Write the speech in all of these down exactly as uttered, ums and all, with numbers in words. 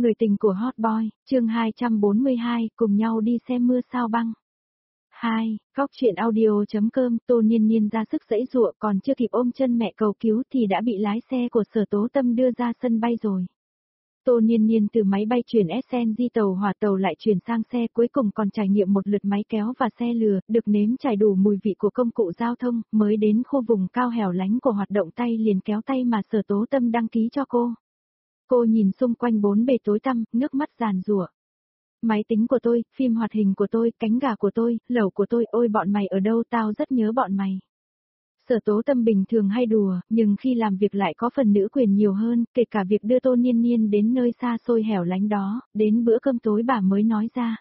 Người tình của Hot Boy, chương hai trăm bốn mươi hai, cùng nhau đi xem mưa sao băng. hai. Góc truyện audio.com, Tô Niên Niên ra sức giãy giụa, còn chưa kịp ôm chân mẹ cầu cứu thì đã bị lái xe của Sở Tố Tâm đưa ra sân bay rồi. Tô Niên Niên từ máy bay chuyển ét en giê tàu hỏa tàu lại chuyển sang xe, cuối cùng còn trải nghiệm một lượt máy kéo và xe lừa, được nếm trải đủ mùi vị của công cụ giao thông, mới đến khu vùng cao hẻo lánh của hoạt động tay liền kéo tay mà Sở Tố Tâm đăng ký cho cô. Cô nhìn xung quanh bốn bề tối tăm, nước mắt giàn giụa. Máy tính của tôi, phim hoạt hình của tôi, cánh gà của tôi, lẩu của tôi, ôi bọn mày ở đâu, tao rất nhớ bọn mày. Sở Tố Tâm bình thường hay đùa, nhưng khi làm việc lại có phần nữ quyền nhiều hơn, kể cả việc đưa Tô Niên Niên đến nơi xa xôi hẻo lánh đó, đến bữa cơm tối bà mới nói ra.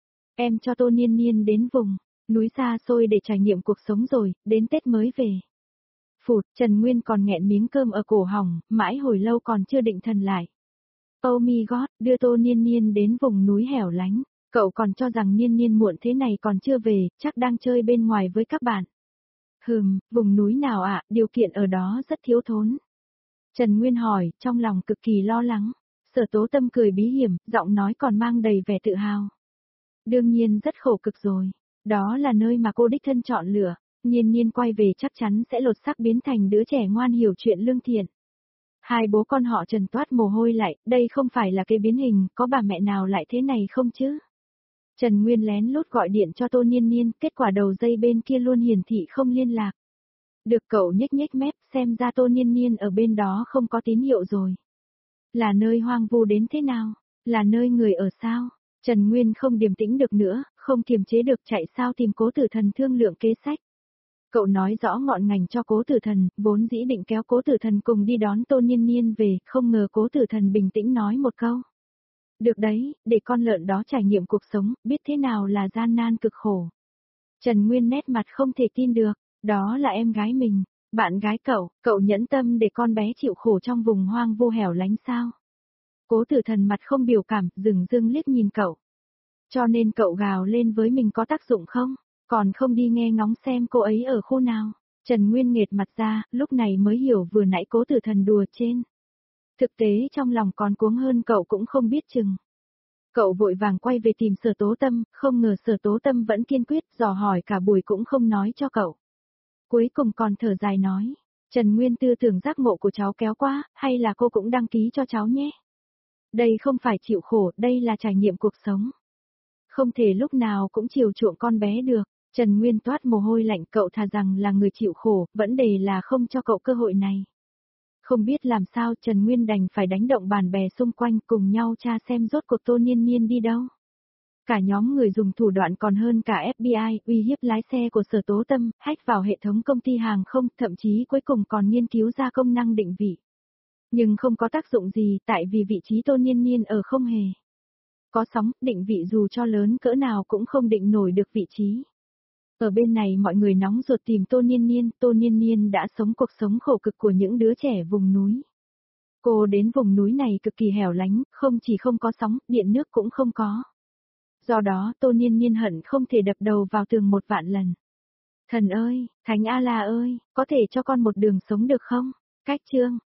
Em cho Tô Niên Niên đến vùng núi xa xôi để trải nghiệm cuộc sống rồi, đến Tết mới về. Phụt, Trần Nguyên còn nghẹn miếng cơm ở cổ họng, mãi hồi lâu còn chưa định thần lại. Oh my god, đưa Tô Niên Niên đến vùng núi hẻo lánh, cậu còn cho rằng Niên Niên muộn thế này còn chưa về, chắc đang chơi bên ngoài với các bạn. Hừm, vùng núi nào ạ, điều kiện ở đó rất thiếu thốn. Trần Nguyên hỏi, trong lòng cực kỳ lo lắng. Sở Tố Tâm cười bí hiểm, giọng nói còn mang đầy vẻ tự hào. Đương nhiên rất khổ cực rồi, đó là nơi mà cô đích thân chọn lựa. Niên Niên quay về chắc chắn sẽ lột xác biến thành đứa trẻ ngoan hiểu chuyện lương thiện. Hai bố con họ Trần toát mồ hôi lại, đây không phải là cái biến hình, có bà mẹ nào lại thế này không chứ? Trần Nguyên lén lút gọi điện cho Tô Niên Niên, kết quả đầu dây bên kia luôn hiển thị không liên lạc. Được cậu nhếch nhếch mép, xem ra Tô Niên Niên ở bên đó không có tín hiệu rồi. Là nơi hoang vu đến thế nào? Là nơi người ở sao? Trần Nguyên không điềm tĩnh được nữa, không kiềm chế được chạy sao tìm Cố Tử Thần thương lượng kế sách. Cậu nói rõ ngọn ngành cho Cố Tử Thần, vốn dĩ định kéo Cố Tử Thần cùng đi đón Tô Niên Niên về, không ngờ Cố Tử Thần bình tĩnh nói một câu. Được đấy, để con lợn đó trải nghiệm cuộc sống, biết thế nào là gian nan cực khổ. Trần Nguyên nét mặt không thể tin được, đó là em gái mình, bạn gái cậu, cậu nhẫn tâm để con bé chịu khổ trong vùng hoang vu hẻo lánh sao? Cố Tử Thần mặt không biểu cảm, dừng dưng liếc nhìn cậu. Cho nên cậu gào lên với mình có tác dụng không? Còn không đi nghe ngóng xem cô ấy ở khu nào. Trần Nguyên nghệt mặt ra, lúc này mới hiểu vừa nãy Cố Tử Thần đùa trên. Thực tế trong lòng còn cuống hơn cậu cũng không biết chừng. Cậu vội vàng quay về tìm Sở Tố Tâm, không ngờ Sở Tố Tâm vẫn kiên quyết, dò hỏi cả buổi cũng không nói cho cậu. Cuối cùng còn thở dài nói, Trần Nguyên tư tưởng giác ngộ của cháu kéo quá, hay là cô cũng đăng ký cho cháu nhé. Đây không phải chịu khổ, đây là trải nghiệm cuộc sống. Không thể lúc nào cũng chiều chuộng con bé được. Trần Nguyên toát mồ hôi lạnh, cậu thà rằng là người chịu khổ, vẫn đề là không cho cậu cơ hội này. Không biết làm sao Trần Nguyên đành phải đánh động bạn bè xung quanh cùng nhau tra xem rốt cuộc Tô Niên Niên đi đâu. Cả nhóm người dùng thủ đoạn còn hơn cả ép bê i, uy hiếp lái xe của Sở Tố Tâm, hack vào hệ thống công ty hàng không, thậm chí cuối cùng còn nghiên cứu ra công năng định vị. Nhưng không có tác dụng gì, tại vì vị trí Tô Niên Niên ở không hề có sóng, định vị dù cho lớn cỡ nào cũng không định nổi được vị trí. Ở bên này mọi người nóng ruột tìm Tô Niên Niên, Tô Niên Niên đã sống cuộc sống khổ cực của những đứa trẻ vùng núi. Cô đến vùng núi này cực kỳ hẻo lánh, không chỉ không có sóng, điện nước cũng không có. Do đó Tô Niên Niên hận không thể đập đầu vào tường một vạn lần. Thần ơi, Thánh A-la ơi, có thể cho con một đường sống được không? Cách chương,